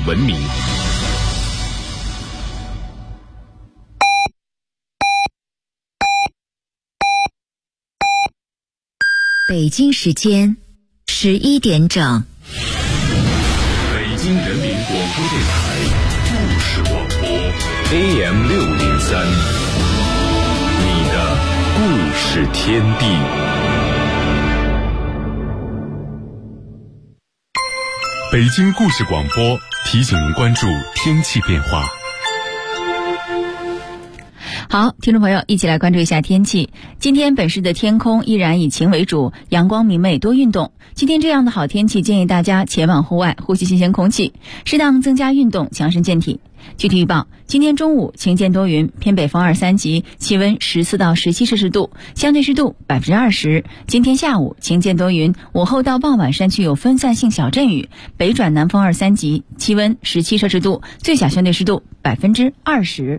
文明。 北京时间11点整。 北京人民广播电台故事广播 AM 603，你的故事天地。北京故事广播提醒您关注天气变化。 好，听众朋友，一起来关注一下天气。今天本市的天空依然以晴为主，阳光明媚，多运动。今天这样的好天气，建议大家前往户外呼吸新鲜空气，适当增加运动，强身健体。具体预报：今天中午晴间多云，偏北风2、3级，气温14到17摄氏度，相对湿度20%。今天下午晴间多云，午后到傍晚山区有分散性小阵雨，北转南风2、3级，气温17摄氏度，最小相对湿度20%。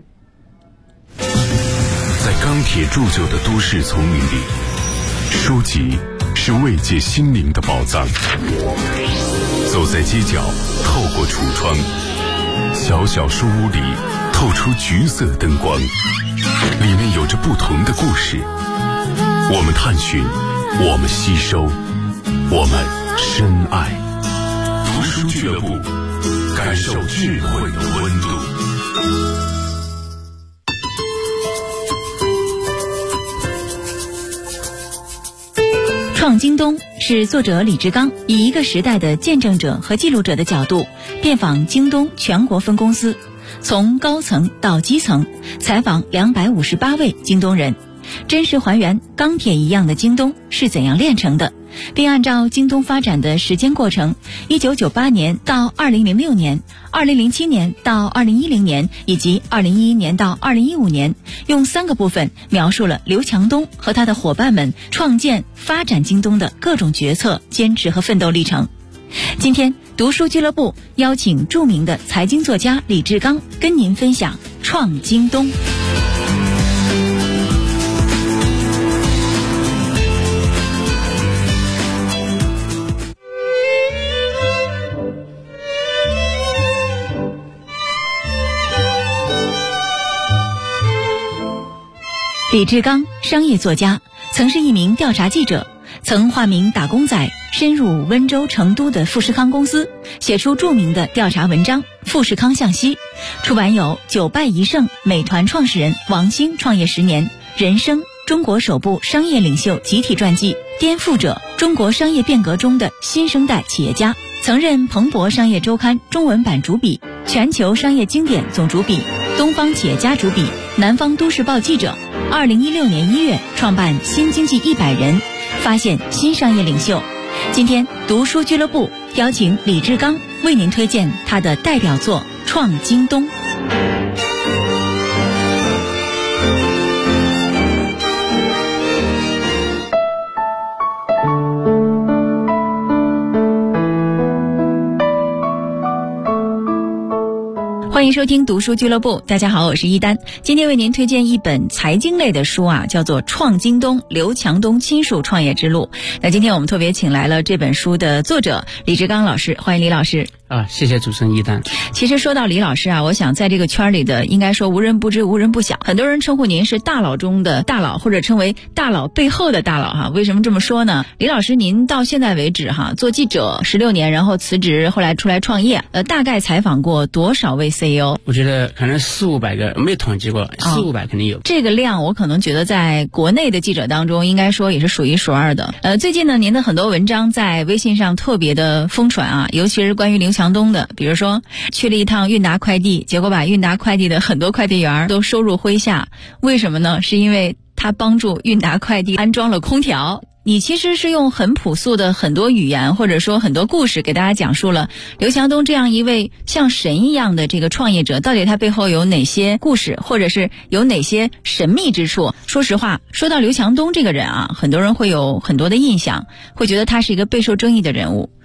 在钢铁铸就的都市丛林里，书籍是慰藉心灵的宝藏。走在街角，透过橱窗，小小书屋里透出橘色灯光，里面有着不同的故事。我们探寻，我们吸收，我们深爱。读书俱乐部，感受智慧的温度。 创京东是作者李志刚以一个时代的见证者和记录者的角度，遍访京东全国分公司，从高层到基层，采访258位京东人，真实还原钢铁一样的京东是怎样炼成的，并按照京东发展的时间过程，1998年到2006年，2007年到2010年，以及2011年到2015年，用3个部分描述了刘强东和他的伙伴们创建发展京东的各种决策、坚持和奋斗历程。今天读书俱乐部邀请著名的财经作家李志刚跟您分享创京东。李志刚，商业作家，曾是一名调查记者，曾化名打工仔，深入温州、成都的富士康公司，写出著名的调查文章《富士康向西》，出版有《9败1胜》、美团创始人王兴创业10年、人生、中国首部商业领袖集体传记、颠覆者、中国商业变革中的新生代企业家，曾任彭博商业周刊中文版主笔、全球商业经典总主笔、东方企业家主笔、南方都市报记者。2016年1月创办新经济100人，发现新商业领袖。今天读书俱乐部邀请李志刚为您推荐他的代表作《创京东》。欢迎收听读书俱乐部，大家好，我是一丹。今天为您推荐一本财经类的书啊，叫做《创京东：刘强东亲属创业之路》。那今天我们特别请来了这本书的作者李志刚老师，欢迎李老师。 谢谢主持人一丹。 其实说到李老师啊，我想在这个圈里的应该说无人不知无人不晓，很多人称呼您是大佬中的大佬，或者称为大佬背后的大佬哈。为什么这么说呢？李老师您到现在为止哈，做记者16年，然后辞职，后来出来创业，大概采访过多少位 CEO？ 我觉得可能400-500个，没统计过，400-500肯定有。 这个量我可能觉得在国内的记者当中应该说也是数一数二的。最近呢，您的很多文章在微信上特别的疯传啊，尤其是关于刘强东的，比如说去了一趟韵达快递，结果把韵达快递的很多快递员都收入麾下，为什么呢？是因为他帮助韵达快递安装了空调。你其实是用很朴素的很多语言，或者说很多故事给大家讲述了刘强东这样一位像神一样的这个创业者，到底他背后有哪些故事，或者是有哪些神秘之处。说实话，说到刘强东这个人啊，很多人会有很多的印象，会觉得他是一个备受争议的人物。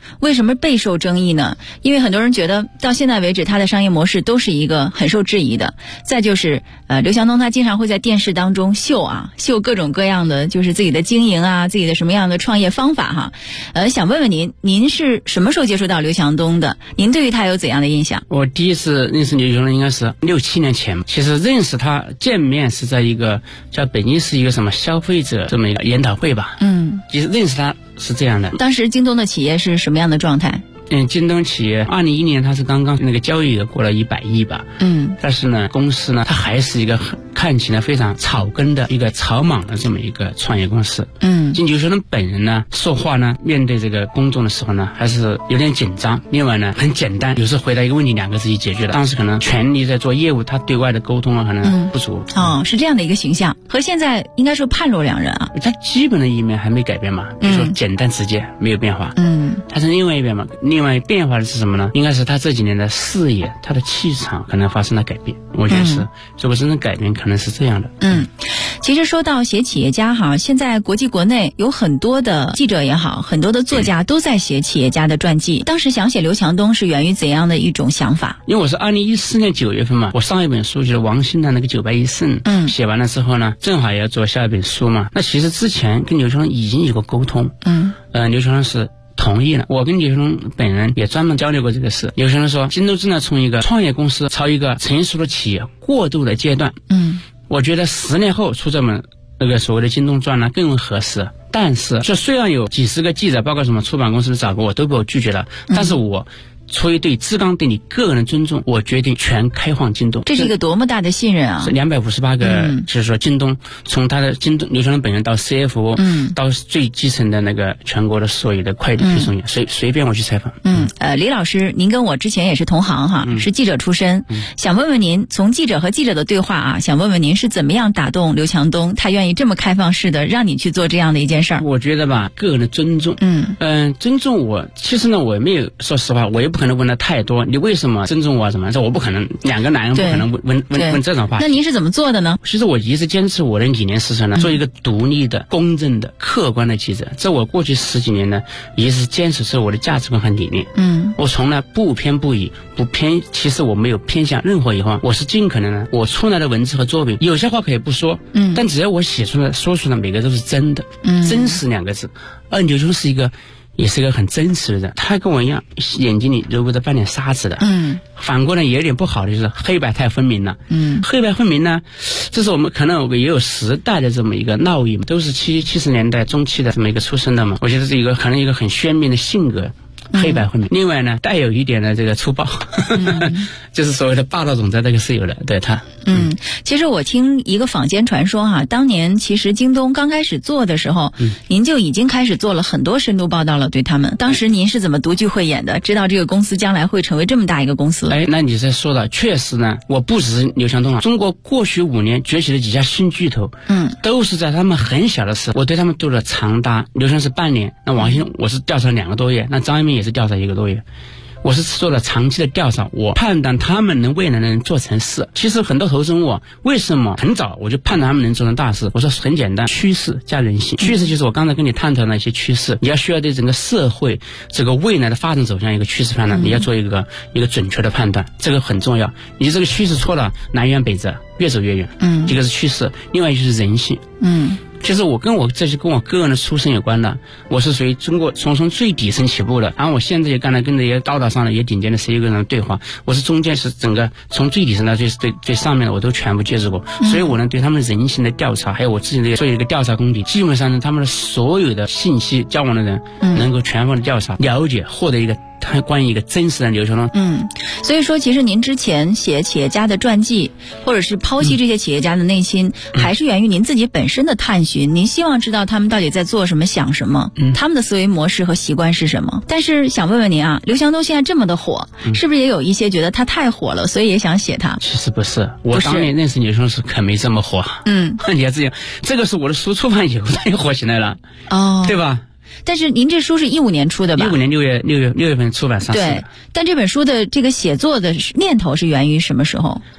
为什么备受争议呢？因为很多人觉得到现在为止，他的商业模式都是一个很受质疑的。再就是刘强东他经常会在电视当中秀各种各样的就是自己的经营啊，自己的什么样的创业方法哈。想问问您是什么时候接触到刘强东的？您对于他有怎样的印象？ 我第一次认识刘强东应该是6、7年前，其实认识他见面是在一个叫北京市一个什么消费者这么一个研讨会吧。其实认识他是这样的。 当时京东的企业是什么样的状态？ 京东企业2010年它是刚刚那个交易额过了100亿吧。但是呢，公司呢，它还是一个看起来非常草根的一个草莽的这么一个创业公司。金牛学生本人呢，说话呢，面对这个公众的时候呢，还是有点紧张。另外呢，很简单，有时回答一个问题2个字就解决了。当时可能全力在做业务，他对外的沟通啊，可能不足。 是这样的一个形象，和现在应该说判若两人啊。 他基本的一面还没改变嘛，比如说简单直接，没有变化。他是另外一边嘛。另外变化的是什么呢？应该是他这几年的事业，他的气场可能发生了改变。我觉得是，如果真正改变，可能是这样的。 其实说到写企业家哈，现在国际国内有很多的记者也好，很多的作家都在写企业家的传记。当时想写刘强东是源于怎样的一种想法？ 因为我是2014年9月份嘛，我上一本书就是王兴的那个9败一胜，写完了之后呢，正好也要做下一本书嘛。那其实之前跟刘强东已经有过沟通，刘强东是同意了。我跟刘强东本人也专门交流过这个事。刘强东说，京东正在从一个创业公司朝一个成熟的企业过渡的阶段。我觉得10年后出这本那个所谓的京东传呢更为合适。但是这虽然有几十个记者，包括什么出版公司找过我，都被我拒绝了。但是我出于对志刚对你个人的尊重，我决定全开放京东。 这是一个多么大的信任啊！ 是258个，就是说京东从他的京东刘强东本人到 CFO，到最基层的那个全国的所有的快递配送员，随便我去采访。 李老师，您跟我之前也是同行哈，是记者出身，想问问您，从记者和记者的对话啊，想问问您是怎么样打动刘强东，他愿意这么开放式的让你去做这样的一件事儿？ 我觉得吧，个人的尊重，尊重我。其实呢，我也没有，说实话，我也不可能问他太多，你为什么尊重我啊？什么？这我不可能，2个男人不可能问这种话。 那您是怎么做的呢？ 其实我一直坚持我的理念思想呢，做一个独立的、公正的、客观的记者。这我过去10几年呢，也是坚持是我的价值观和理念。我从来不偏不倚，不偏。其实我没有偏向任何一方，我是尽可能的，我出来的文字和作品，有些话可以不说，但只要我写出来、说出来，每个都是真的，真实2个字。而刘兄也是一个很真实的人，他跟我一样，眼睛里揉不得半点沙子的。反过来也有点不好的就是黑白太分明了。黑白分明呢，这是我们可能也有时代的这么一个烙印，都是70年代中期的这么一个出生的嘛。我觉得是一个可能一个很鲜明的性格。黑白分明，另外呢，带有一点的这个粗暴，就是所谓的霸道总裁，这个是有的，对他。 其实我听一个坊间传说哈，当年其实京东刚开始做的时候，您就已经开始做了很多深度报道了，对他们。当时您是怎么独具慧眼的，知道这个公司将来会成为这么大一个公司？ 那你在说的，确实呢，我不只是刘强东了，中国过去5年崛起的几家新巨头，都是在他们很小的时候，我对他们做了长达，刘强是半年，那王兴我是调查2个多月，那张一鸣也是调查1个多月。我是做了长期的调查，我判断他们能未来能做成事。其实很多投资人问我为什么很早我就判断他们能做成大事，我说很简单，趋势加人性。趋势就是我刚才跟你探讨的那些趋势，你要需要对整个社会这个未来的发展走向一个趋势判断，你要做一个准确的判断，这个很重要。你这个趋势错了，南辕北辙，越走越远。这个是趋势，另外就是人性。其实这是跟我个人的出身有关的，我是属于中国从最底层起步的，然后我现在也刚才跟这些高大上的也顶尖的CEO人对话，我是中间是整个从最底层的最上面的我都全部接触过，所以我能对他们人性的调查，还有我自己的做一个调查功底，基本上呢他们的所有的信息交往的人能够全部的调查了解，获得一个他关于一个真实的刘强东。 所以说其实您之前写企业家的传记，或者是剖析这些企业家的内心，还是源于您自己本身的探寻，您希望知道他们到底在做什么想什么，他们的思维模式和习惯是什么。但是想问问您啊，刘强东现在这么的火，是不是也有一些觉得他太火了，所以也想写他？ 其实不是，我当年认识刘强东时可没这么火。你要这样，这个是我的书出版以后他也火起来了，对吧？ 但是您这书是15年出的吧？ 15年6月份出版上市的。 对，但这本书的这个写作的念头是源于什么时候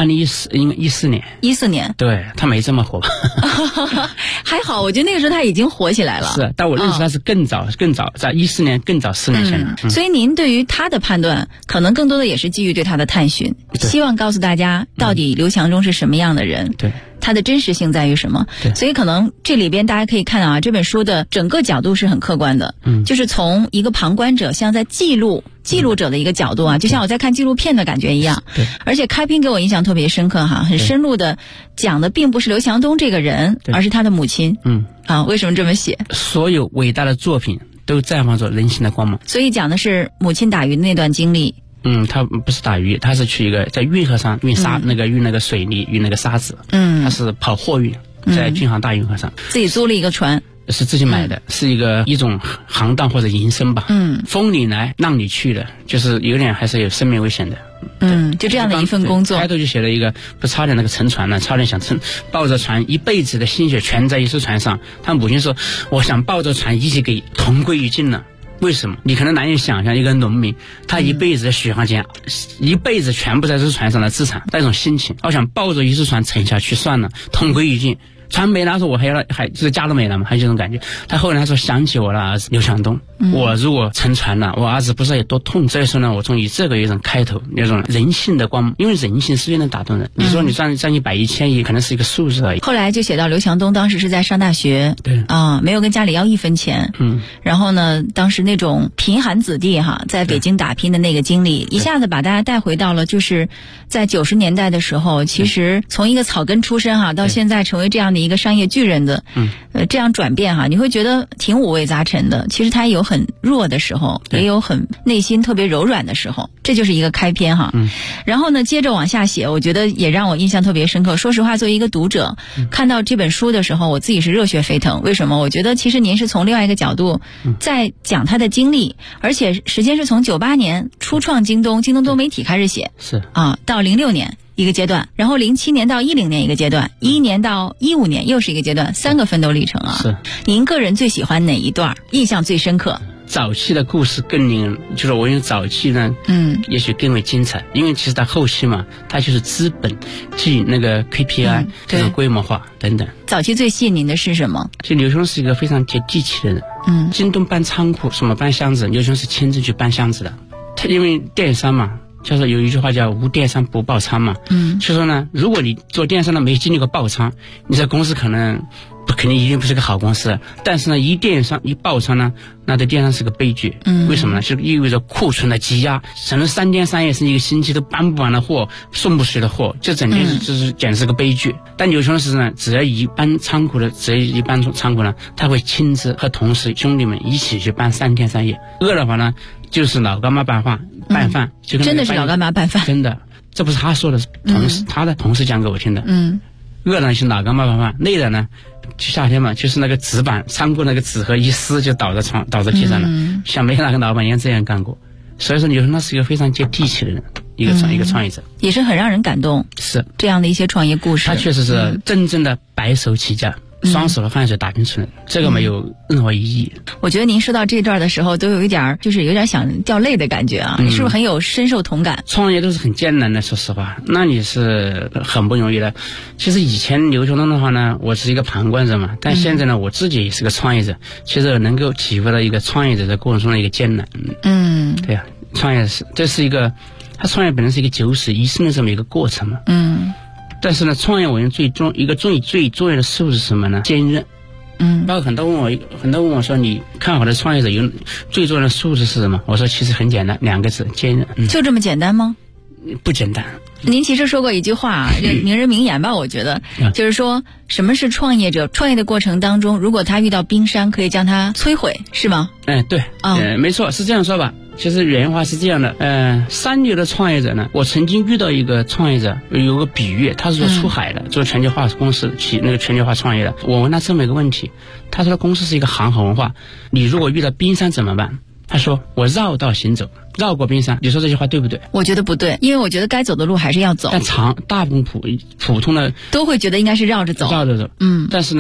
2014年。 14年。 对，他没这么火吧？ 还好，我觉得那个时候他已经火起来了。 是，但我认识他是更早，在14年更早4年前了。 所以您对于他的判断，可能更多的也是基于对他的探寻，希望告诉大家到底刘强东是什么样的人。 对。 它的真实性在于什么？所以可能这里边大家可以看到啊，这本书的整个角度是很客观的，就是从一个旁观者，像在记录者的一个角度啊，就像我在看纪录片的感觉一样。 对， 而且开篇给我印象特别深刻哈，很深入的讲的并不是刘强东这个人，而是他的母亲。为什么这么写？ 所有伟大的作品都绽放着人性的光芒。 所以讲的是母亲打鱼的那段经历。 他不是打鱼，他是去一个在运河上运沙，运那个水泥，运那个沙子。他是跑货运，在京杭大运河上，自己租了一个船， 是自己买的，是一种行当或者营生吧。风里来浪里去的，就是有点还是有生命危险的。 就这样的一份工作。 开头就写了一个，不差点那个沉船呢，差点想抱着船一辈子的心血全在一艘船上。他母亲说：“我想抱着船一起给同归于尽了。”为什么？你可能难以想象一个农民，他一辈子的血汗钱，一辈子全部在这船上的资产，那种心情，我想抱着一艘船沉下去算了，同归于尽。船没了，说我还就是家都没了嘛，还有这种感觉。他后来他说想起我的儿子刘强东，我如果沉船了，我儿子不知道有多痛。所以说呢，我从以这个一种开头，那种人性的光，因为人性是最能打动人。你说你赚100亿、1000亿，可能是一个数字而已。 后来就写到刘强东当时是在上大学， 对没有跟家里要1分钱，然后呢，当时那种贫寒子弟在北京打拼的那个经历，一下子把大家带回到了就是在90年代的时候，其实从一个草根出身到现在成为这样的一个商业巨人的，这样转变你会觉得挺五味杂陈的。其实他有很弱的时候，也有很内心特别柔软的时候，这就是一个开篇然后呢，接着往下写，我觉得也让我印象特别深刻。说实话，作为一个读者，看到这本书的时候，我自己是热血沸腾。为什么？我觉得其实您是从另外一个角度在讲他的经历，而且时间是从98年初创京东多媒体开始写， 是到06年。一个阶段，然后07年到10年一个阶段，11年到15年又是一个阶段，3个奋斗历程是。 您个人最喜欢哪一段？印象最深刻？ 早期的故事更令人，就是我用早期呢，也许更为精彩，因为其实它后期嘛，它就是资本即那个 KPI 这种规模化等等。 早期最吸引您的是什么？ 就刘兄是一个非常接地气的人。京东搬仓库，什么搬箱子，刘兄是亲自去搬箱子的。他因为电商嘛。就是有一句话叫无电商不爆仓嘛，就说呢，如果你做电商的没经历过爆仓，你这公司肯定一定不是个好公司。但是呢，一爆仓呢，那对电商是个悲剧。为什么呢？就意味着库存的积压，可能3天3夜甚至1个星期都搬不完的货，送不出的货，这整件就是简直是个悲剧。但刘兄是呢，只要一搬仓库呢，他会亲自和同事兄弟们一起去搬3天3夜。饿的话呢，就是老干妈拌饭，就真的是老干妈拌饭， 真的，这不是他说的，他的同事讲给我听的。饿了是老干妈拌饭，累了呢，就夏天嘛，就是那个纸板，仓库那个纸盒一撕就倒在地上了。想没哪个老板也这样干过。所以说，刘兄他是一个非常接地气的人，一个创业者， 也是很让人感动。 是这样的一些创业故事， 他确实是真正的白手起家。双手的汗水打拼出来，这个没有任何意义。 我觉得您说到这段的时候，都有一点想掉泪的感觉你是不是很有深受同感？ 创业都是很艰难的，说实话，那你是很不容易的。其实以前刘强东的话呢，我是一个旁观者嘛，但现在呢，我自己也是个创业者，其实能够体会到一个创业者在过程中的一个艰难。对呀，这是一个，他创业本身是一个九死一生的这么一个过程嘛。但是呢，创业我用最重要的素质是什么呢？坚韧。包括很多问我说，你看好的创业者有最重要的素质是什么？我说其实很简单，2个字：坚韧。 就这么简单吗？ 不简单。 您其实说过一句话，名人名言吧，我觉得就是说，什么是创业者？创业的过程当中，如果他遇到冰山，可以将它摧毁，是吗？ 对，没错，是这样说吧。其实原话是这样的，3流的创业者呢，我曾经遇到一个创业者，有个比喻，他是做出海的，做全球化公司那个全球化创业的。我问他这么一个问题，他说公司是一个航海文化，你如果遇到冰山怎么办？他说我绕道行走，绕过冰山。你说这句话对不对？ 我觉得不对，因为我觉得该走的路还是要走。 但大部分普通的都会觉得应该是绕着走。 但是呢，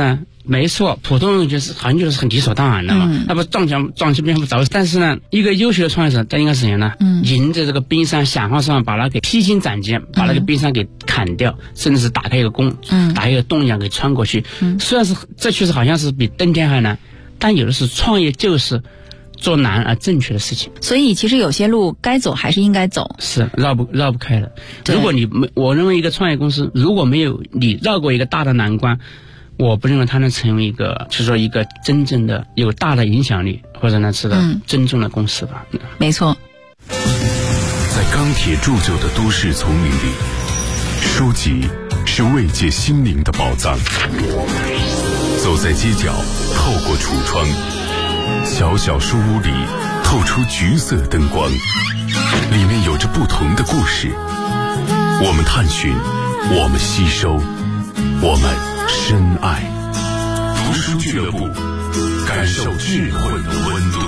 没错，普通人好像就是很理所当然的嘛，那不撞墙边不着死。但是呢，一个优秀的创业者，他应该是怎样呢？迎着这个冰山，想方设法把它给披荆斩棘，把那个冰山给砍掉，甚至是打开一个打开一个洞一样给穿过去。虽然是这确实好像是比登天还难，但有的是创业就是做难而正确的事情。 所以其实有些路该走还是应该走， 是绕不开的。如果我认为一个创业公司如果没有你绕过一个大的难关，我不认为它能成为一个，就是说一个真正的有大的影响力或者呢是个真正的公司吧。 没错。 在钢铁铸就的都市丛林里，书籍是慰藉心灵的宝藏。走在街角，透过橱窗，小小书屋里透出橘色灯光，里面有着不同的故事。我们探寻，我们吸收，我们深爱。读书俱乐部，感受智慧的温度。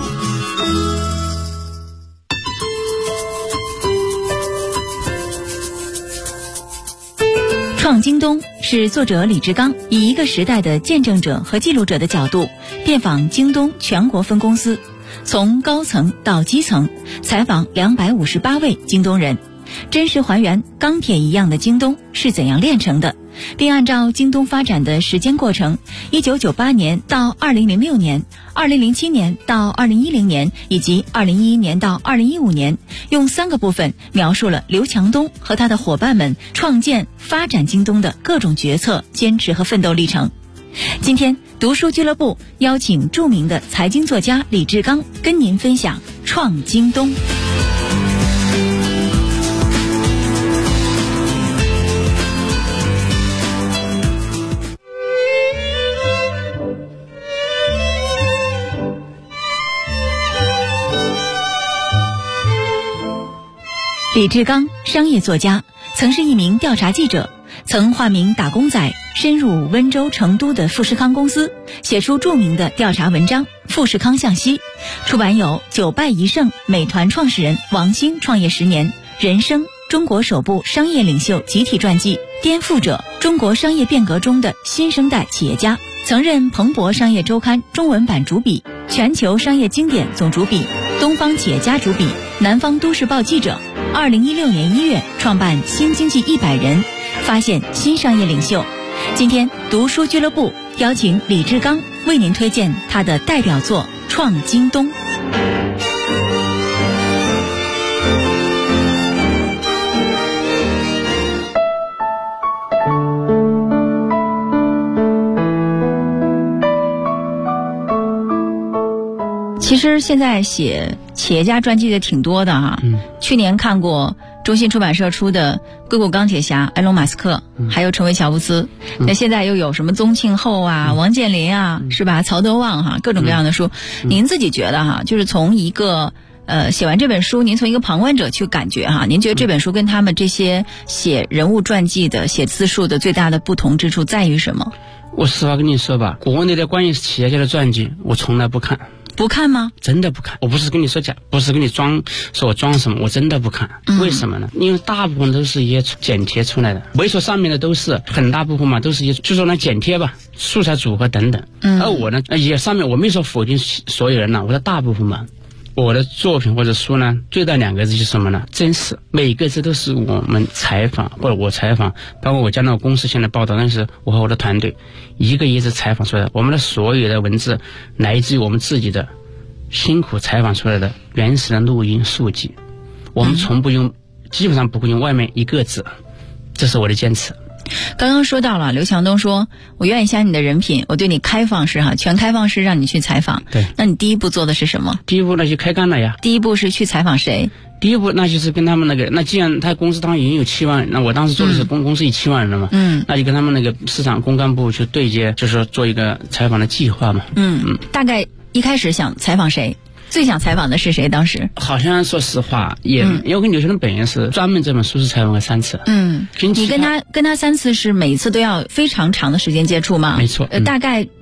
创京东是作者李志刚以一个时代的见证者和记录者的角度，遍访京东全国分公司，从高层到基层，采访258位京东人，真实还原钢铁一样的京东是怎样炼成的，并按照京东发展的时间过程，1998年到2006年，2007年到2010年，以及2011年到2015年，用3个部分描述了刘强东和他的伙伴们创建发展京东的各种决策、坚持和奋斗历程。今天读书俱乐部邀请著名的财经作家李志刚跟您分享创京东。李志刚，商业作家，曾是一名调查记者，曾化名打工仔，深入温州、成都的富士康公司，写出著名的调查文章《富士康向西》，出版有《9败1胜》美团创始人王兴创业10年、人生中国首部商业领袖集体传记、颠覆者中国商业变革中的新生代企业家，曾任彭博商业周刊中文版主笔、全球商业经典总主笔、东方企业家主笔、南方都市报记者。2016年1月创办新经济100人，发现新商业领袖。今天读书俱乐部邀请李志刚为您推荐他的代表作《创京东》。其实现在写企业家传记的挺多的哈。去年看过中信出版社出的硅谷钢铁侠埃隆马斯克，还有成为乔布斯。那现在又有什么宗庆后啊、王健林啊，是吧？曹德旺哈，各种各样的书。您自己觉得哈，就是从一个写完这本书，您从一个旁观者去感觉哈，您觉得这本书跟他们这些写人物传记的、写自述的最大的不同之处在于什么？ 我实话跟你说吧，国内的关于企业家的传记，我从来不看。 不看吗？ 真的不看。我不是跟你说假，不是跟你说我装什么，我真的不看。为什么呢？因为大部分都是一些剪贴出来的，没说上面的都是很大部分嘛，都是一些就说呢剪贴吧，素材组合等等。而我呢，也上面我没说否定所有人呢，我说大部分嘛。我的作品或者书呢，最大2个字是什么呢？真实。每个字都是我们采访或者我采访，包括我将来公司现在报道，那是我和我的团队一个一个采访出来的。我们的所有的文字来自于我们自己的辛苦采访出来的原始的录音数据，我们从不用，基本上不会用外面一个字，这是我的坚持。 刚刚说到了，刘强东说我愿意相信你的人品，我对你开放式哈，全开放式让你去采访。 对， 那你第一步做的是什么？ 第一步那就开干了呀。 第一步是去采访谁？ 第一步那就是跟他们那既然他公司当时已经有7万人，那我当时做的是公司有7万人了嘛，那就跟他们那个市场公关部去对接，就是说做一个采访的计划嘛。 大概一开始想采访谁？最想采访的是谁？当时好像说实话也，因为我跟刘强东本人是专门这本书是采访了3次。 你跟他3次是每次都要非常长的时间接触吗？ 没错。 大概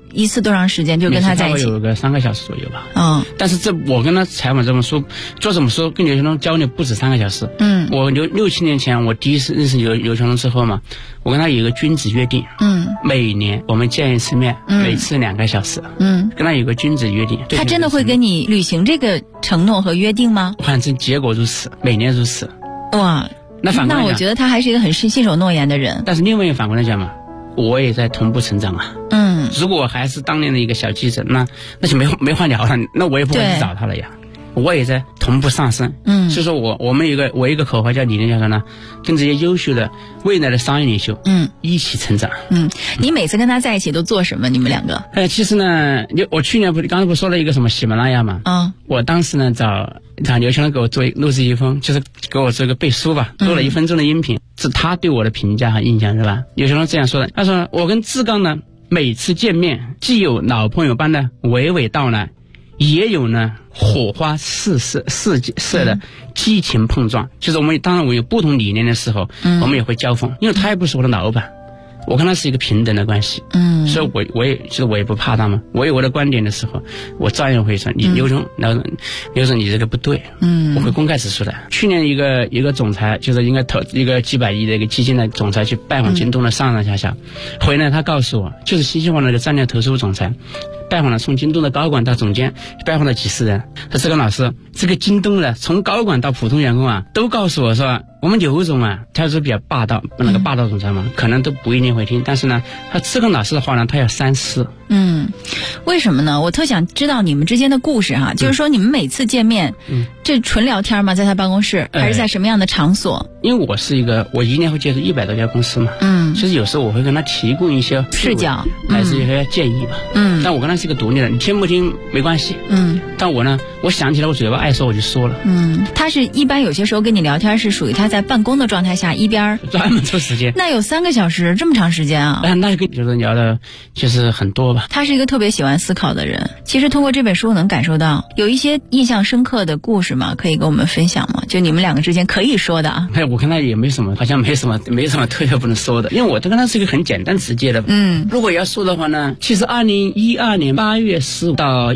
一次多长时间？就跟他在一起有个3个小时左右吧。但是我跟他采访这本书做这本书跟刘强东交流不止3个小时。我6、7年前我第一次认识刘强东之后嘛，我跟他有一个君子约定。每年我们见一次面，每次2个小时。跟他有个君子约定。 他真的会跟你履行这个承诺和约定吗？ 反正结果如此，每年如此。 哇，那我觉得他还是一个很信守诺言的人。 但是另外一个反过来讲嘛，我也在同步成长啊。如果我还是当年的一个小记者，那就没话聊了，那我也不会去找他了呀。我也在同步上升。所以说我们有一个口号叫理念叫什么呢？跟这些优秀的未来的商业领袖一起成长。 你每次跟他在一起都做什么？你们2个？ 其实呢，我去年刚才不说了一个什么喜马拉雅嘛？我当时呢找刘强东给我录制一封，就是给我做一个背书吧，录了1分钟的音频，是他对我的评价和印象是吧？刘强东这样说的，他说我跟志刚呢每次见面，既有老朋友般的娓娓道来，也有呢火花四射的激情碰撞。就是当然我有不同理念的时候，我们也会交锋，因为他也不是我的老板，我跟他是一个平等的关系。所以我也不怕他嘛。我有我的观点的时候，我照样会说你刘总你这个不对。我会公开指出的。去年一个总裁，就是应该投一个几百亿的一个基金的总裁去拜访京东的上上下下，回来他告诉我，就是新西兰的战略投资部总裁拜访了从京东的高管到总监，拜访了几十人。他这个老师，这个京东的从高管到普通员工啊，都告诉我说，我们刘总啊，他是比较霸道，那个霸道总裁嘛，可能都不一定会听。但是呢，他这个老师的话呢，他要3思。 为什么呢？我特想知道你们之间的故事哈。就是说你们每次见面，这纯聊天吗？在他办公室，还是在什么样的场所？ 因为我一年会接触100多家公司嘛。其实有时候我会跟他提供一些视角， 还是一些建议吧。但我跟他是一个独立的，你听不听没关系。但我呢，我想起来我嘴巴爱说我就说了。他是一般有些时候跟你聊天是属于他在办公的状态下一边专门抽时间。 那有3个小时这么长时间啊？ 那就跟就是聊的就是很多吧。 他是一个特别喜欢思考的人。其实通过这本书能感受到有一些印象深刻的故事嘛，可以跟我们分享吗？就你们2个之间可以说的啊。 我看他也没什么，好像没什么特别不能说的，因为我都跟他是一个很简单直接的。如果要说的话呢，其实2012年8月15到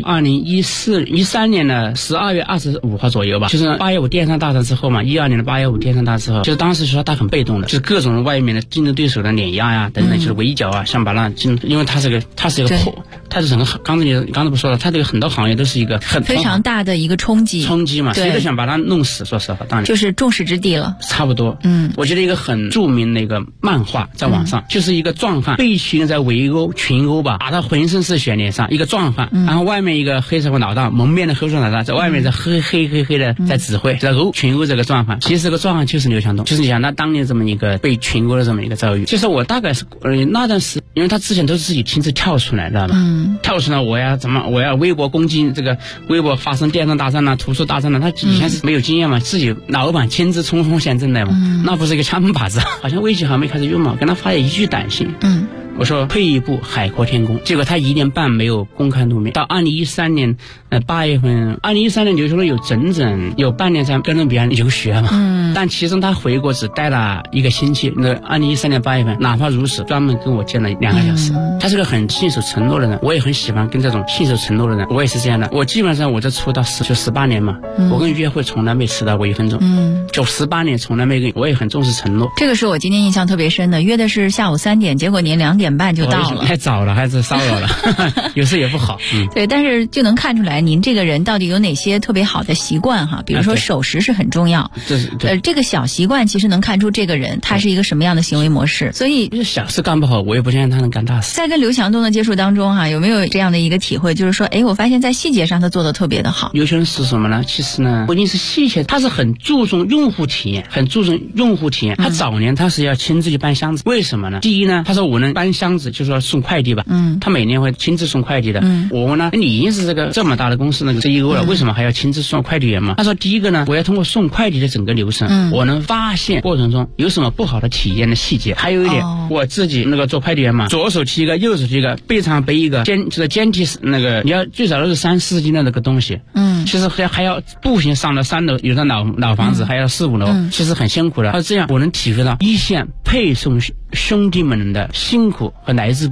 2013年的12月25号左右吧，就是815电商大战之后嘛，12年的815电商大战之后，就是当时说他很被动的，就是各种外面的竞争对手的碾压呀等等，就是围剿啊，想把那因为他是整个刚才不说了，他这个很多行业都是一个非常大的一个冲击嘛，谁都想把它弄死。说实话，当然就是众矢之的了， 差不多。我觉得一个很著名的一个漫画在网上，就是一个壮汉被一群人在围殴群殴吧，打他浑身是血，脸上一个壮汉，然后外面一个黑社会老大，蒙面的黑社会老大在外面在黑的在指挥，在群殴这个壮汉。其实这个壮汉就是刘强东，就是你想他当年这么一个被群殴的这么一个遭遇。其实我大概是那段时，因为他之前都是自己亲自跳出来，知道吧？跳出来我要微博攻击这个微博发生电商大战啊，图书大战啊，他以前是没有经验嘛，自己老板亲自冲锋陷阵的嘛，那不是一个枪把子，好像微信还没开始用嘛，跟他发了一句短信，我说退一步海阔天空，结果他1年半没有公开露面，到2013年8月份，2013年刘强东有整整有半年在哥伦比亚留学嘛，但其实他回国只待了1个星期。那2013年8月份，哪怕如此，专门跟我见了2个小时。他是个很信守承诺的人，我也很喜欢跟这种信守承诺的人。我也是这样的，我基本上我这出道18年嘛，我跟约会从来没迟到过1分钟，就18年从来没跟，我也很重视承诺。 这个是我今天印象特别深的，约的是下午3点，结果您2点半就到了， 太早了，还是骚扰了，有时也不好。 对，但是就能看出来您这个人到底有哪些特别好的习惯哈，比如说守时是很重要。这个小习惯其实能看出这个人他是一个什么样的行为模式。所以小事干不好，我也不相信他能干大事。 在跟刘强东的接触当中哈，有没有这样的一个体会，就是说，我发现在细节上他做的特别的好。 刘强东是什么呢？其实呢，不仅是细节，他是很注重用户体验，他早年他是要亲自去搬箱子，为什么呢？第一呢，他说我能搬箱子，就是说送快递吧，他每年会亲自送快递的。我问呢，你已经是这么大的公司那个 CEO 了，为什么还要亲自送快递员嘛？他说第一个呢，我要通过送快递的整个流程，我能发现过程中有什么不好的体验的细节。还有一点，我自己那个做快递员嘛，左手提一个，右手提一个，背上背一个就是肩提那个，你要最少都是3-4斤的那个东西。其实还要步行上了3楼，有的老房子还要4-5楼，其实很辛苦的。这样我能体会到一线配送兄弟们的辛苦和来之不易，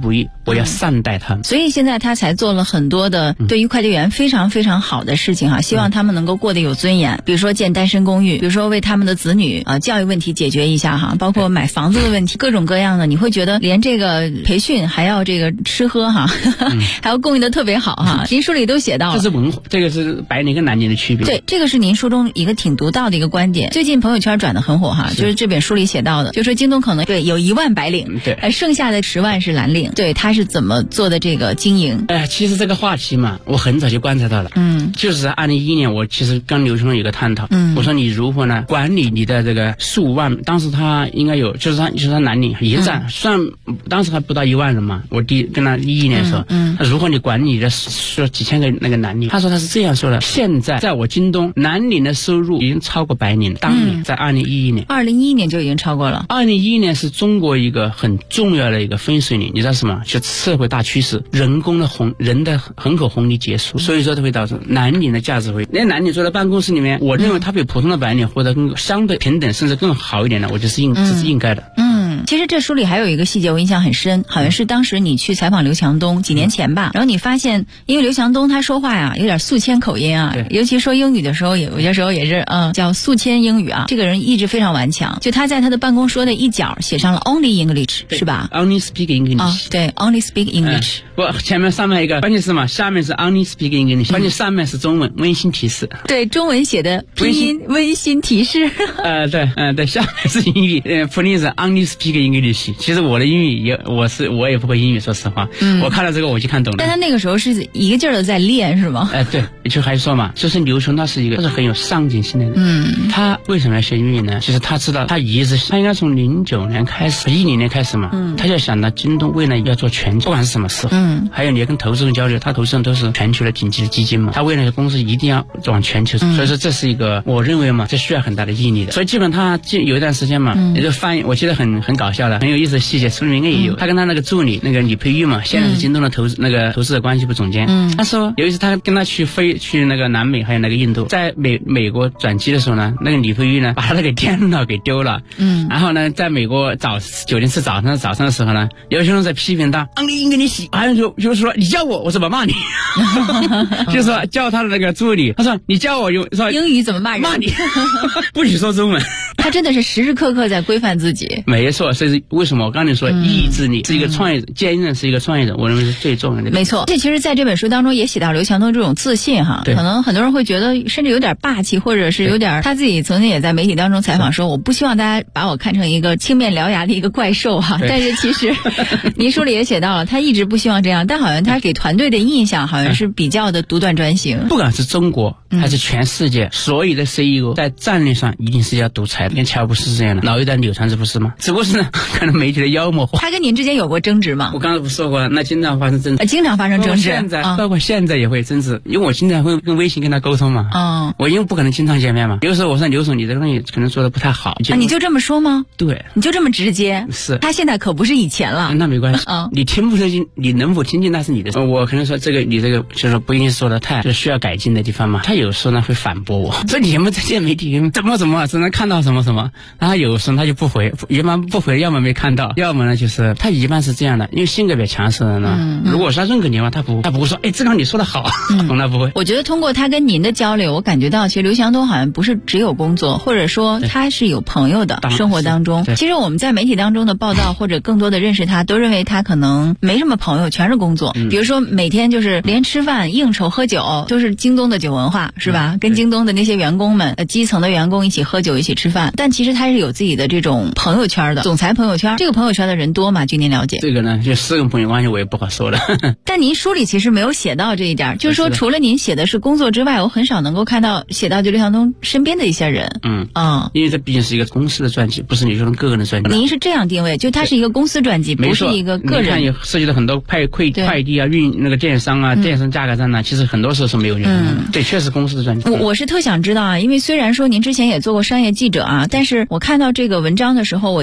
我要善待他们。 所以现在他才做了很多的对于快递员非常非常好的事情哈，希望他们能够过得有尊严，比如说建单身公寓，比如说为他们的子女教育问题解决一下哈，包括买房子的问题，各种各样的，你会觉得连这个培训还要这个吃喝哈，还要供应的特别好哈。您书里都写到了， 这是文化，这个是白领跟蓝领的区别。 对，这个是您书中一个挺独到的一个观点。最近朋友圈转得很火哈，就是这本书里写到的，就说京东可能对有1万白领， 对， 剩下的10万是蓝领。对，他是怎么做的这个经营？ 其实这个话题嘛，我很早就观察到了。就是在2011年，我其实跟刘强东有个探讨。我说你如何呢管理你的这个数万？当时他应该有，就是他蓝领也占，算当时还不到1万人嘛。我跟他11年的时候，如何你管理的说几千个那个蓝领？他说他是这样说的：现在在我京东，蓝领的收入已经超过白领了。当年在2011年 ，2011年就已经超过了。 2011年是中国一个很重要的一个分水岭，你知道什么？就社会大趋势，人的人口红利结束，所以说它会导致蓝领的价值会。那蓝领坐在办公室里面，我认为他比普通的白领或者更相对平等，甚至更好一点的，我觉得这是应该的。 其实这书里还有一个细节我印象很深，好像是当时你去采访刘强东几年前吧，然后你发现，因为刘强东他说话呀有点宿迁口音啊，尤其说英语的时候，有些时候也是叫宿迁英语啊。这个人意志非常顽强，就他在他的办公桌的一角写上了 Only English， 是吧 ？Only speak English。 对 ，Only speak English。 我前面上面一个关键是嘛，下面是 Only speak English， 关键上面是中文温馨提示。 对，中文写的拼音温馨提示。 对，下面是英语，Please Only speak English。其实我的英语我也不会英语，说实话。我看了这个我就看懂了。 但他那个时候是一个劲儿的在练，是吗？ 对，就还说嘛，就是刘强他是很有上进心的人。他为什么要学英语呢？其实他知道他应该从09年开始，10年开始嘛，他就想到京东未来要做全球，不管是什么事，还有你要跟投资人交流，他投资人都是全球的顶级的基金嘛，他未来的公司一定要往全球，所以说这是一个我认为嘛，这需要很大的毅力的。所以基本他有一段时间嘛，也就翻译，我记得很搞笑的，很有意思的细节，书里面也有。他跟他那个助理那个李培玉嘛，现在是京东的投资者关系部总监。他说有一次他跟他去那个南美还有那个印度，在美国转机的时候呢，那个李培玉呢把他那个电脑给丢了。然后呢，在美国酒店吃早上的时候呢，有些人在批评他，Only English，好像就是说你叫我怎么骂你？就是说叫他的那个助理，他说你叫我说英语怎么骂人？ 骂你，不许说中文。 他真的是时时刻刻在规范自己。 没错，所以为什么我刚才说意志力是一个创业者，坚韧是一个创业者，我认为是最重要的。 没错，这其实在这本书当中也写到刘强东这种自信哈，可能很多人会觉得甚至有点霸气，或者是有点他自己曾经也在媒体当中采访说，我不希望大家把我看成一个青面獠牙的一个怪兽哈。但是其实您书里也写到了，他一直不希望这样，但好像他给团队的印象好像是比较的独断专行。 不管是中国还是全世界，所有的 CEO 在战略上一定是要独裁的，连乔布斯这样的，老一代柳传志不是吗？只不过是呢，可能媒体的妖魔化。 他跟您之间有过争执吗？ 我刚才不说过，那经常发生争执， 经常发生争执。 包括现在也会争执，因为我经常会跟微信跟他沟通嘛。我因为不可能经常见面嘛，有时候我说刘总，你这个东西可能做的不太好。 你就这么说吗？ 对， 你就这么直接。 是， 他现在可不是以前了。 那没关系。你听不听进，你能否听进那是你的事。我可能说你这个就是不一定说的太就需要改进的地方嘛。他有时候呢会反驳我，说你们这些媒体怎么只能看到什么什么，然后有时候他就不回，一般不回，要么没看到，要么呢就是他一般是这样的，因为性格比较强势的呢。如果是他认可你的话，他不会说这个你说的好，从来不会。 我觉得通过他跟您的交流，我感觉到其实刘强东好像不是只有工作，或者说他是有朋友的生活当中。其实我们在媒体当中的报道或者更多的认识他，都认为他可能没什么朋友，全是工作。比如说每天就是连吃饭应酬喝酒都是京东的酒文化，是吧？跟京东的那些员工们基层的员工一起喝酒一起吃饭。但其实他是有自己的这种朋友圈的，总裁朋友圈。这个朋友圈的人多吗？据您了解？ 这个呢就私人朋友关系我也不好说了。 但您书里其实没有写到这一点，就是说除了您写的是工作之外，我很少能够看到写到就刘强东身边的一些人。 因为这毕竟是一个公司的传记，不是你说个人的传记。 您是这样定位，就它是一个公司传记，不是一个个人。 你看也涉及到很多快递啊、那个电商啊、电商价格战啊，其实很多时候是没有人。对，确实公司的传记。 我是特想知道啊，因为虽然说您之前也做过商业记者啊，但是我看到这个文章的时候，我一个最大的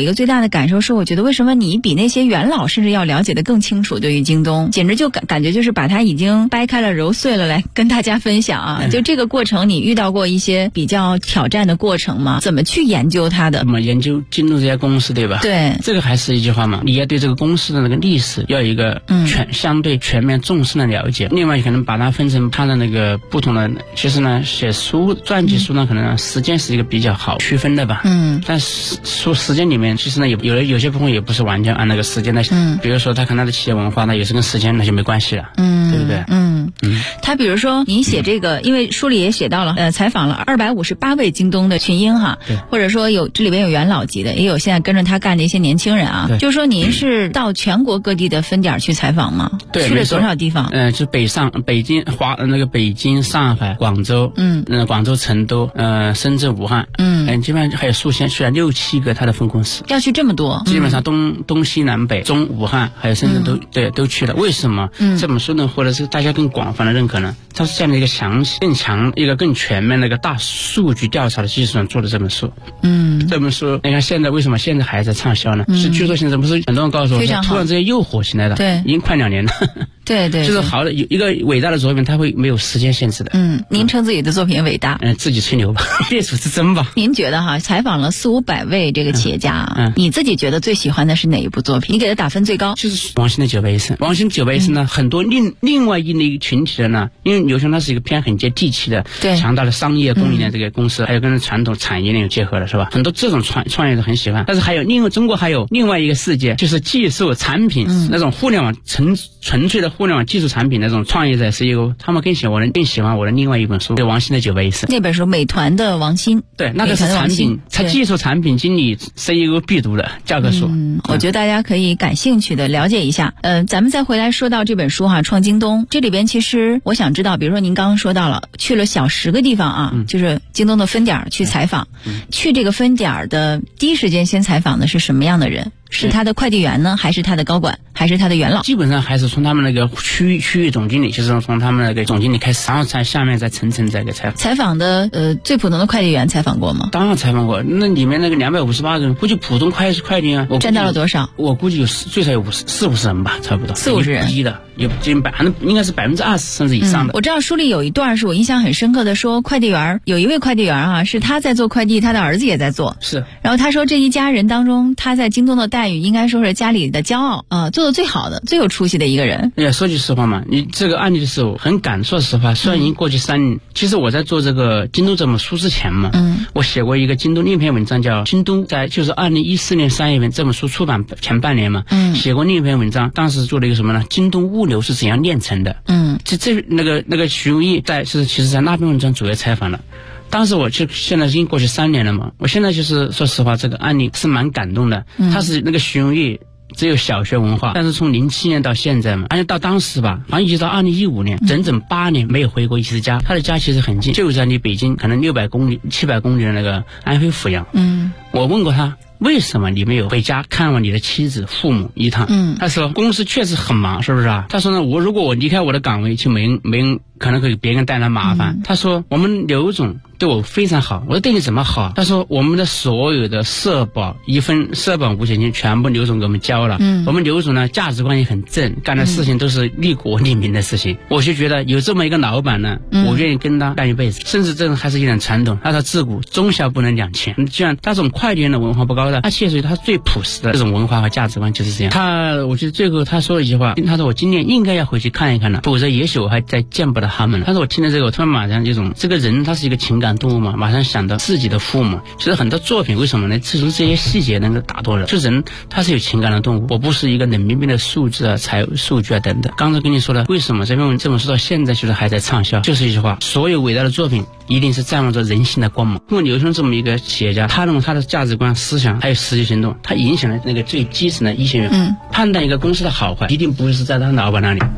的感受是，我觉得为什么你比那些元老甚至要了解的更清楚，对于京东简直就感觉就是把它已经掰开了揉碎了来跟大家分享啊。就这个过程你遇到过一些比较挑战的过程吗？怎么去研究它的？ 怎么研究京东这家公司，对吧？ 对， 这个还是一句话嘛，你要对这个公司的那个历史要有一个相对全面重视的了解。另外可能把它分成它的那个不同的，其实呢写书传记书呢可能时间是一个比较好区分的吧。但说时间里面其实呢有些部分也不是完全按那个时间的。比如说他可能他的企业文化呢也是跟时间那就没关系了。对不对？ 他比如说您写这个，因为书里也写到了，采访了258位京东的群英哈，或者说这里边有元老级的，也有现在跟着他干的一些年轻人啊。就是说您是到全国各地的分点去采访吗？ 对， 去了多少地方？ 就北京、北京、上海、广州，广州、成都，深圳、武汉，基本上还有数线去了6、7个他的分公司。 要去这么多？ 基本上东西南北中武汉还有深圳都去了。为什么这本书呢，或者是大家更广泛的认可呢？它是这样的一个更全面的一个大数据调查的基础上做的这本书。这本书你看现在为什么现在还在畅销呢？是据说现在不是很多人告诉我突然之间又火起来了，对，已经快2年了。对，就是好的一个伟大的作品，它会没有时间限制的。 您称自己的作品伟大？ 自己吹牛吧，别数是真吧。 您觉得哈，采访了400-500位这个企业家，你自己觉得最喜欢的是哪一部作品？你给他打分最高？ 就是王兴的900一生。王兴900一生呢，很多另外一类群体的呢，因为刘翔他是一个偏很接地气的、强大的商业供应链这个公司，还有跟传统产业链有结合的，是吧？很多这种创业者很喜欢。但是中国还有另外一个世界，就是技术产品那种互联网纯粹的互联网技术产品那种创业者 CEO， 他们更喜欢我的另外一本书，就王兴的900一生。 那本书美团的王兴， 对，那个是产品，他技术产品经理 CEO 必读的教科书。 我觉得大家可以感兴趣的了解一下。咱们再回来说到这本书哈，创京东这里边，其实我想知道，比如说您刚刚说到了去了小10个地方啊，就是京东的分点去采访，去这个分点的第一时间先采访的是什么样的人？是他的快递员呢，还是他的高管，还是他的元老？ 基本上还是从他们那个区域总经理，就是从他们那个总经理开始，然后在下面再层这个采访。 采访的最普通的快递员采访过吗？ 当然采访过，那里面那个258个人，估计普通快递员占到了多少？我估计有最少有40-50人吧，差不多 40-50人， 低的有应该是20%甚至以上的。 我知道书里有一段是我印象很深刻的，说快递员有一位快递员啊，是他在做快递，他的儿子也在做， 是。 然后他说这一家人当中，他在京东的待遇应该说是家里的骄傲啊，做的最好的、最有出息的一个人。 也说句实话嘛，你这个案例的时候很敢说实话，虽然已经过去3年，其实我在做这个京东这本书之前嘛，我写过一个京东另一篇文章，叫京东在就是2014年3月份这本书出版前半年嘛，写过另一篇文章，当时做了一个什么呢？京东物流是怎样炼成的？那个徐永义其实在那篇文章主要采访了。当时现在已经过去3年了嘛，我现在就是说实话，这个案例是蛮感动的。他是那个徐永义只有小学文化，但是从07年到现在嘛，而且到当时吧，好像一直到2015年，整整8年没有回过一次家。他的家其实很近，就在离北京可能600公里、700公里的那个安徽阜阳。我问过他，为什么你没有回家看望你的妻子、父母一趟？他说公司确实很忙，是不是啊？他说呢，如果我离开我的岗位，就没人可能给别人带来麻烦。他说我们刘总对我非常好。我说对你怎么好？他说我们的所有的社保1分社保5险金全部刘总给我们交了。我们刘总呢价值观也很正，干的事情都是利国利民的事情。我就觉得有这么一个老板呢，我愿意跟他干一辈子。甚至这种还是一点传统，他说自古忠孝不能两全。既然他这种快递员的文化不高的，他确实他最朴实的这种文化和价值观就是这样。我觉得最后他说了一句话，他说我今年应该要回去看一看了，否则也许我还再见不到他们了。他说我听了这个，我突然马上这个人他是一个情感动物嘛，马上想到自己的父母。其实很多作品为什么呢？就是这些细节能够打动人。就人他是有情感的动物，我不是一个冷冰冰的数字啊、数据啊等等。刚才跟你说了，为什么这本书到现在就是还在畅销，就是一句话：所有伟大的作品一定是绽放着人性的光芒。因为刘兄这么一个企业家，他用他的价值观、思想还有实际行动，他影响了那个最基层的一线员。判断一个公司的好坏，一定不会是在他老板那里，在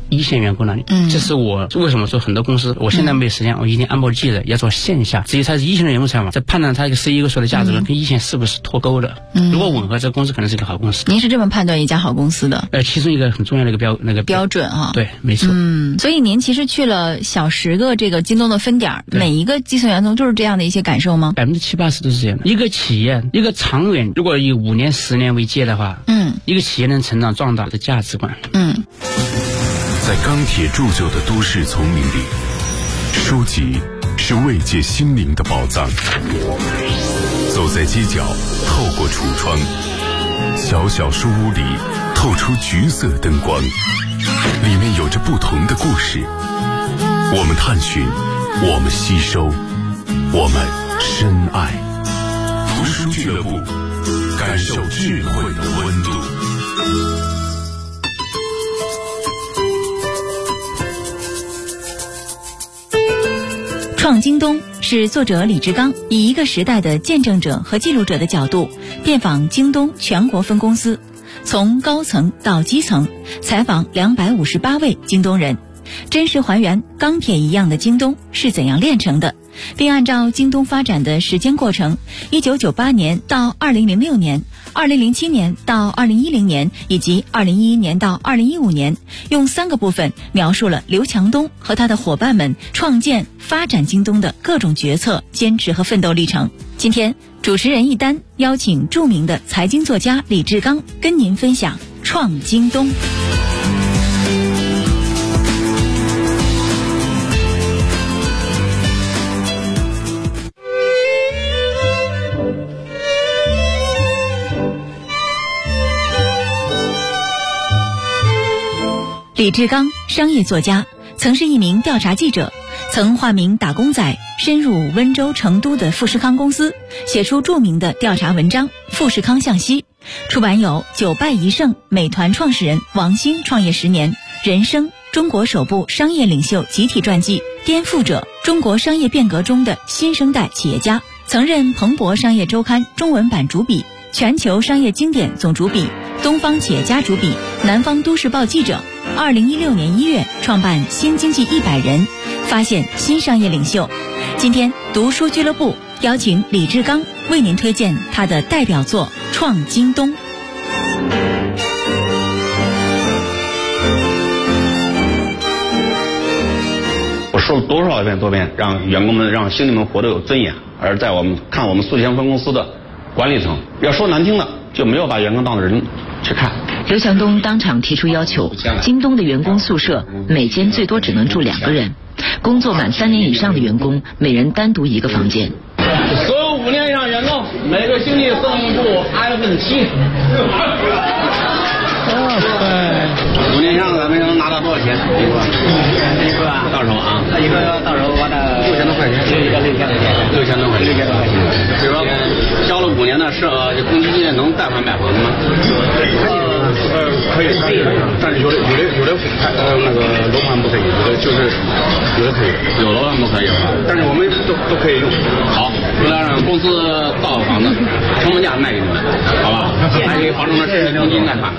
一线员工那里。这是我为什么说很多公司，我现在没有时间，我一定按部就班的要做线下，至于他是一线的员工采访，在判断他一个CEO说的价值观跟一线是不是脱钩的。如果吻合，这个公司可能是一个好公司。 您是这么判断一家好公司的？ 其中一个很重要的一个标准啊。对，没错。 所以您其实去了小10个这个京东的分点，每一个基层员工都是这样的一些感受吗 ？70%、80%都是这样的。一个企业，一个长远，如果以5年、10年为界的话，一个企业能成长壮大的价值观。 在钢铁铸就的都市丛林里，书籍是慰藉心灵的宝藏。走在街角，透过橱窗，小小书屋里透出橘色灯光，里面有着不同的故事。我们探寻，我们吸收，我们深爱。读书俱乐部，感受智慧的温度。 创京东是作者李志刚以一个时代的见证者和记录者的角度，遍访京东全国分公司，从高层到基层，采访258位京东人，真实还原钢铁一样的京东是怎样炼成的，并按照京东发展的时间过程，1998年到2006年，2007年到2010年，以及2011年到2015年，用3个部分描述了刘强东和他的伙伴们创建、发展京东的各种决策、坚持和奋斗历程。今天，主持人一丹邀请著名的财经作家李志刚跟您分享创京东。李志刚，商业作家，曾是一名调查记者，曾化名打工仔，深入温州、成都的富士康公司，写出著名的调查文章《富士康向西》，出版有《9败1胜》、美团创始人王兴创业10年、人生、中国首部商业领袖集体传记、颠覆者、中国商业变革中的新生代企业家，曾任彭博商业周刊中文版主笔、全球商业经典总主笔、东方企业家主笔、南方都市报记者。2016年1月创办新经济100人，发现新商业领袖。今天读书俱乐部邀请李志刚为您推荐他的代表作《创京东》。 我说了多少遍，让员工们、让兄弟们活得有尊严。而在我们宿迁分公司的管理层，要说难听的，就没有把员工当人去看。 刘强东当场提出要求，京东的员工宿舍每间最多只能住2个人，工作满3年以上的员工每人单独1个房间。 所有5年以上员工，每个星期送部 iPhone 7。5年以上咱们能拿到多少钱？一个啊，到手啊，一个到手我的6000多块钱，一个6000多块钱。比如说交了5年的公积金，能贷款买房子吗？可以，但是有的那个楼盘不可以，有的可以，有楼盘不可以，但是我们都可以用。好，为了让公司造房子，成本价卖给你们，好吧？还可以保证了市公积金贷款。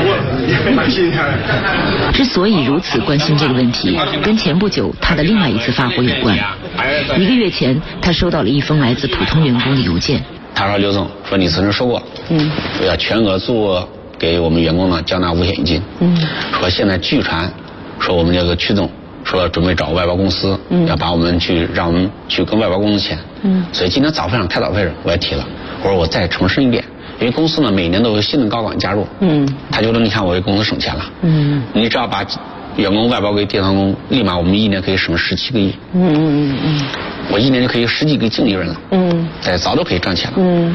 之所以如此关心这个问题，跟前不久他的另外一次发火有关。1个月前，他收到了一封来自普通员工的邮件。 他说：“刘总，说你曾经说过，说要全额足额给我们员工呢缴纳五险一金。说现在据传，说我们这个曲总说准备找外包公司，要把我们让我们去跟外包公司签。所以今天早上开早会上我也提了，我说我再重申一遍。”因为公司呢每年都有新的高管加入，他觉得你看我这公司省钱了，你只要把员工外包给第三方，立马我们1年可以省17个亿，我1年就可以10几个亿净利润了，早都可以赚钱了。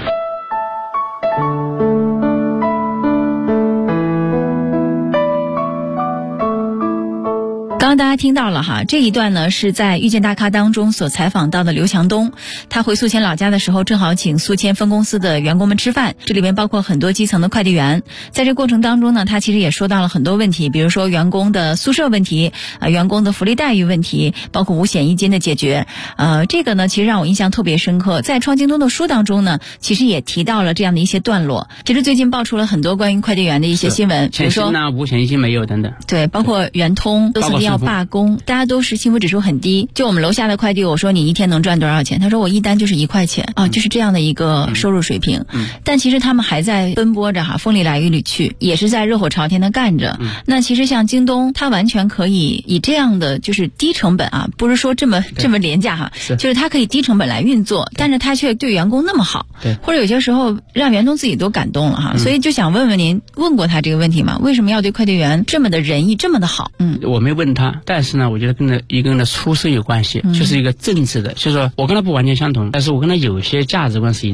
刚刚大家听到了哈，这一段呢是在遇见大咖当中所采访到的刘强东，他回宿迁老家的时候，正好请宿迁分公司的员工们吃饭，这里面包括很多基层的快递员。在这过程当中呢，他其实也说到了很多问题，比如说员工的宿舍问题，员工的福利待遇问题，包括五险一金的解决。这个呢其实让我印象特别深刻。在创京东的书当中呢，其实也提到了这样的一些段落。其实最近爆出了很多关于快递员的一些新闻，比如说五险一金没有等等。 对，包括圆通都曾经要罢工，大家都是幸福指数很低。就我们楼下的快递，我说你一天能赚多少钱？他说我一单就是1块钱啊，就是这样的一个收入水平。但其实他们还在奔波着哈，风里来雨里去，也是在热火朝天的干着。那其实像京东，它完全可以以这样的就是低成本啊，不是说这么廉价哈，就是它可以低成本来运作，但是它却对员工那么好，或者有些时候让员工自己都感动了哈。所以就想问问您，问过他这个问题吗？为什么要对快递员这么的仁义，这么的好？ 我没问他，但是呢，我觉得跟一个人的出身有关系，就是一个政治的，就是说我跟他不完全相同，但是我跟他有些价值观是一